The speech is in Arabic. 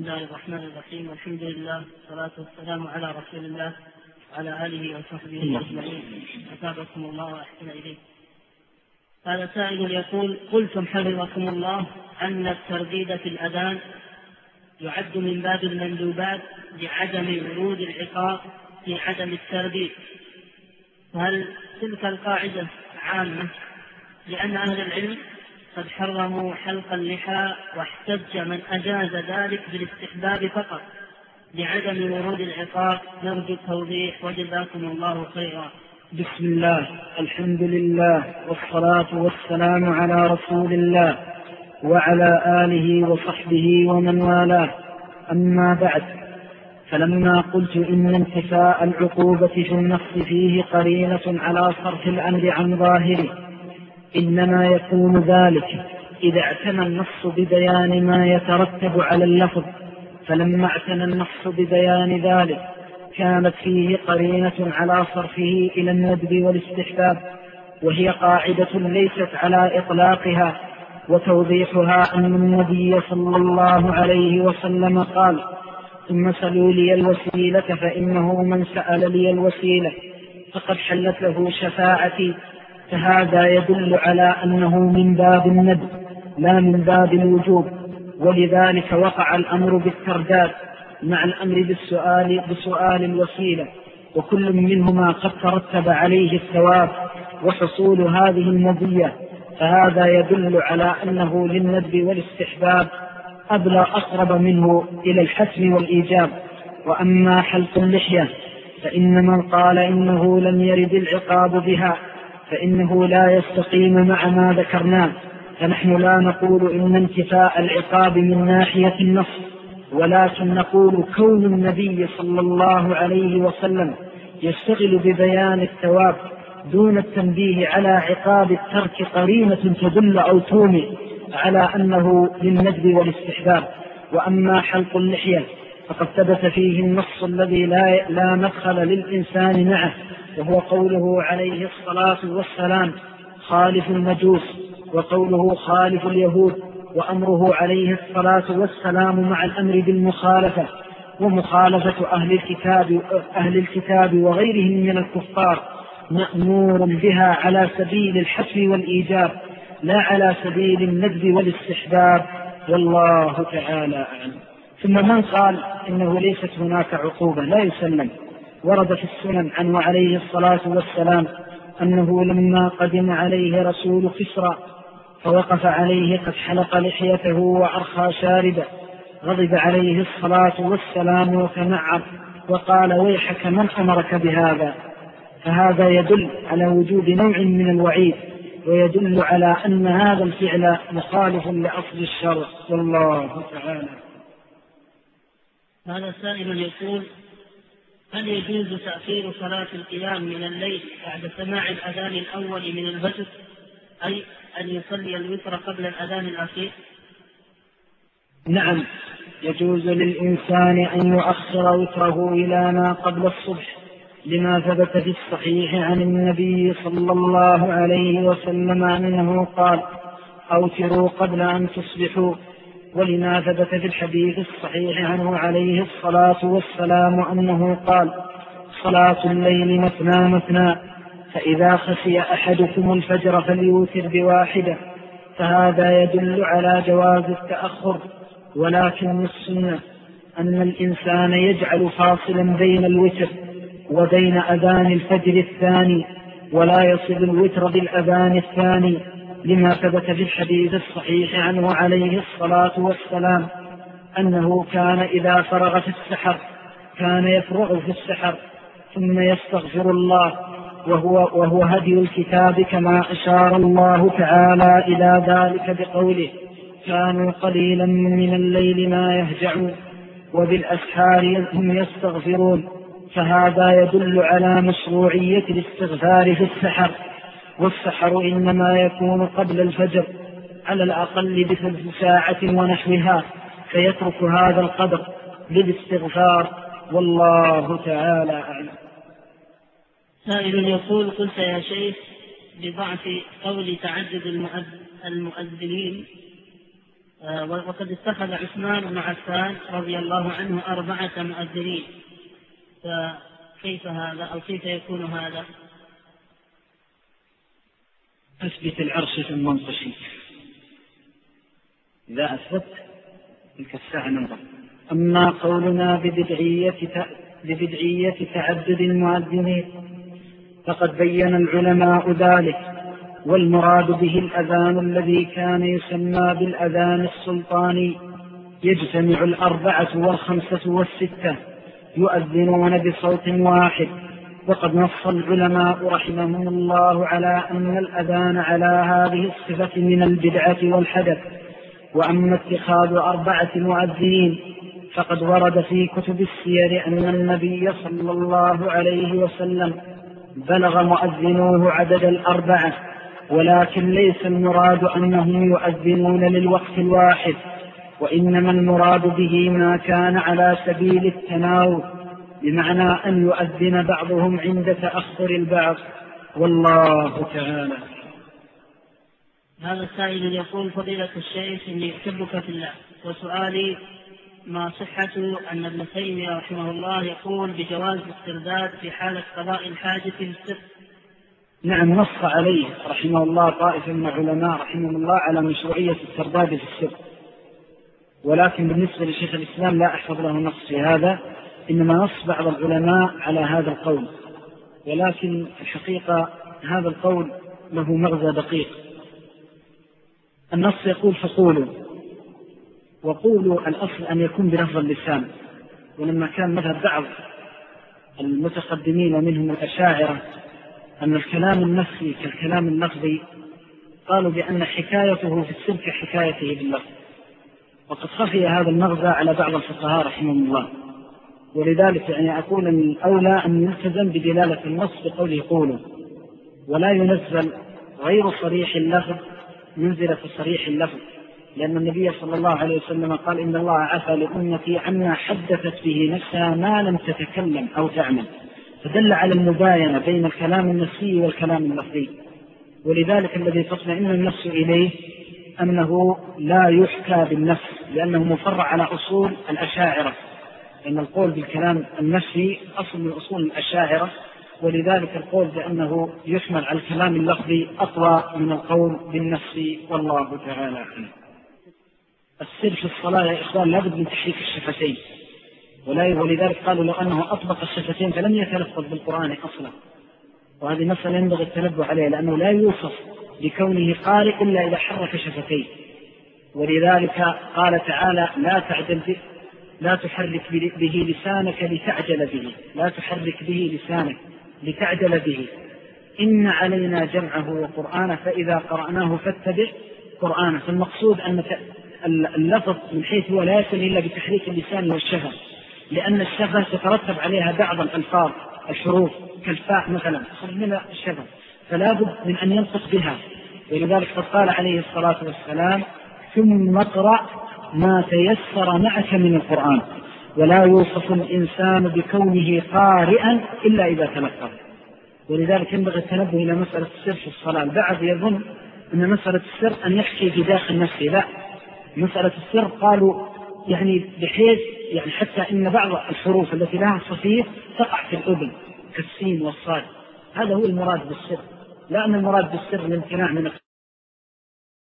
الله الرحمن الرحيم، والحمد لله والصلاة والسلام على رسول الله وعلى آله وصحبه أجمعين. أثابكم الله وأحسن إليه. هذا سائل يقول: قلتم حفظكم الله أن الترديد في الأذان يعد من باب المندوبات لعدم ورود العقاب في عدم الترديد، وهل تلك القاعدة عامة؟ لأن أهل العلم قد حرموا حلق اللحى، واحتج من أجاز ذلك بالاستحباب فقط لعدم ورود العقاب. نرجو التوضيح وجزاكم الله خيرا. بسم الله، الحمد لله، والصلاة والسلام على رسول الله وعلى آله وصحبه ومن والاه. أما بعد، فلما قلت إن انتفاء العقوبة في النص فيه قرينة على صرف الأمر عن ظاهره، إنما يكون ذلك إذا اعتنى النص ببيان ما يترتب على اللفظ، فلما اعتنى النص ببيان ذلك كانت فيه قرينة على صرفه إلى الندب والاستحباب، وهي قاعدة ليست على إطلاقها. وتوضيحها أن النبي صلى الله عليه وسلم قال: ثم سلوا لي الوسيلة فإنه من سأل لي الوسيلة فقد حلت له شفاعتي. فهذا يدل على أنه من باب الندب لا من باب الوجوب، ولذلك وقع الأمر بالترداد مع الأمر بسؤال الوسيلة، وكل منهما قد ترتب عليه الثواب وحصول هذه المزية. فهذا يدل على أنه للندب والاستحباب أقرب منه إلى الحتم والإيجاب. وأما حلق اللحية فإن من قال إنه لم يرد العقاب بها فإنه لا يستقيم مع ما ذكرناه. فنحن لا نقول إن انتفاء العقاب من ناحية النص، ولكن نقول كون النبي صلى الله عليه وسلم يشتغل ببيان الثواب دون التنبيه على عقاب الترك قرينة تدل أو تومئ على أنه للندب والاستحباب. وأما حلق اللحية فقد ثبت فيه النص الذي لا مدخل للإنسان معه، وهو قوله عليه الصلاة والسلام: خالف المجوس، وقوله خالف اليهود، وأمره عليه الصلاة والسلام مع الأمر بالمخالفة. ومخالفة أهل الكتاب وغيرهم من الكفار مأمور بها على سبيل الحتم والإيجاب لا على سبيل الندب والاستحباب، والله تعالى أعلم. ثم من قال إنه ليست هناك عقوبة لا يسلم. ورد في السنن عنه عليه الصلاة والسلام أنه لما قدم عليه رسول كسرى فوقف عليه قد حلق لحيته وأرخى شاربه، غضب عليه الصلاة والسلام وتنعر وقال: ويحك من أمرك بهذا؟ فهذا يدل على وجود نوع من الوعيد، ويدل على أن هذا الفعل مخالف لأصل الشرع، والله تعالى. هذا سائل يقول: هل يجوز تأخير صلاة القيام من الليل بعد سماع الأذان الأول من الفجر، أي أن يصلي الوتر قبل الأذان الأخير؟ نعم، يجوز للإنسان أن يؤخر وتره إلى ما قبل الصبح، لما ثبت في الصحيح عن النبي صلى الله عليه وسلم أنه قال: أوتروا قبل أن تصبحوا. ولما ثبت في الحديث الصحيح عنه عليه الصلاة والسلام أنه قال: صلاة الليل مثنى مثنى، فإذا خشي أحدكم الفجر فليوتر بواحدة. فهذا يدل على جواز التأخر، ولكن السنة أن الإنسان يجعل فاصلا بين الوتر وبين أذان الفجر الثاني، ولا يصل الوتر بالأذان الثاني، لما ثبت في الحديث الصحيح عنه عليه الصلاة والسلام أنه كان إذا فرغ في السحر كان يفرغ في السحر ثم يستغفر الله، وهو هدي الكتاب، كما أشار الله تعالى إلى ذلك بقوله: كانوا قليلا من الليل ما يهجعون وبالأسحار هم يستغفرون. فهذا يدل على مشروعية الاستغفار في السحر، والسحر إنما يكون قبل الفجر على الأقل بثلث ساعة ونحوها، فيترك هذا القدر للاستغفار، والله تعالى أعلم. سائل يقول: قلت يا شيخ بضعف قول تعدد المؤذنين وقد اتخذ عثمان بن عفان رضي الله عنه 4 مؤذنين، فكيف هذا أو كيف يكون هذا؟ أثبت العرش ثم انقشي، إذا أثبت تلك الساعة ننظر. أما قولنا ببدعية تعدد المؤذنين فقد بين العلماء ذلك، والمراد به الأذان الذي كان يسمى بالأذان السلطاني، يجتمع 4 و5 و6 يؤذنون بصوت واحد. وقد نص العلماء رحمهم الله على أن الأذان على هذه الصفة من البدعة والحدث. وأما اتخاذ 4 مؤذنين فقد ورد في كتب السير أن النبي صلى الله عليه وسلم بلغ مؤذنوه عدد 4، ولكن ليس المراد أنهم يؤذنون للوقت الواحد، وإنما المراد به ما كان على سبيل التناوب، بمعنى أن يؤذن بعضهم عند تأخر البعض، والله تعالى. هذا السائل يقول: فضيلة الشيخ، إني أحبك في الله، وسؤالي: ما صحة أن ابن تيمية رحمه الله يقول بجواز الاسترداد في حالة قضاء الحاجة في السر؟ نعم، نص عليه رحمه الله طائفة من العلماء رحمه الله على مشروعية الاسترداد في السر، ولكن بالنسبة لشيخ الإسلام لا أحفظ له نص في هذا، إنما نص بعض العلماء على هذا القول، ولكن الحقيقة هذا القول له مغزى دقيق. النص يقول: فقولوا، وقولوا الأصل أن يكون بلفظ اللسان، ولما كان مذهب بعض المتقدمين ومنهم الأشاعرة أن الكلام النفسي كالكلام اللفظي، قالوا بأن حكايته في السر كحكايته باللفظ، وقد خفي هذا المغزى على بعض الفقهاء رحمهم الله. ولذلك يعني أقول أن الأولى أن يلتزم بدلالة النص بقوله قولوا، ولا ينزل غير صريح اللفظ ينزل في صريح اللفظ، لأن النبي صلى الله عليه وسلم قال: إن الله عفى لأمتي عما حدثت به نفسها ما لم تتكلم أو تعمل، فدل على المباينة بين الكلام النفسي والكلام اللفظي. ولذلك الذي تطمئن النفس إليه أنه لا يحكى بالنفس، لأنه مفرع على أصول الأشاعرة، لأن القول بالكلام النفسي أصل من أصول الأشاعرة، ولذلك القول بأنه يحمل على الكلام اللفظي أقوى من القول بالنفس، والله تعالى أعلم. السر في الصلاة يا إخوان لابد من تحريك الشفتين، ولذلك قالوا لو أنه أطبق الشفتين فلم يتلفظ بالقرآن أصلا، وهذه مسألة ينبغي التنبه عليها، لأنه لا يوصف بكونه قارئ إلا إذا حرك شفتيه. ولذلك قال تعالى: لا تحرك به لسانك لتعجل به، لا تحرك به لسانك لتعجل به، إن علينا جمعه وقرآنه فإذا قرأناه فاتبع قرآنه. فالمقصود أن اللفظ من حيث هو لا يصل إلا بتحريك اللسان والشفة، لأن الشفة تترتب عليها بعض الألفاظ الحروف كالفاء مثلا من الشفة، فلا بد من أن ينطق بها. ولذلك قال عليه الصلاة والسلام: ثم اقرأ ما تيسر معك من القرآن. ولا يوصف الإنسان بكونه قارئا إلا إذا تلفظ. ولذلك ينبغي التنبه إلى مسألة السر في الصلاة. البعض يظن أن مسألة السر أن يحكي بداخل نفسه، لا، مسألة السر قالوا يعني بحيث يعني حتى إن بعض الحروف التي لها صفير تقع في الأذن كالسين والصاد، هذا هو المراد بالسر، لا أن المراد بالسر الامتناع من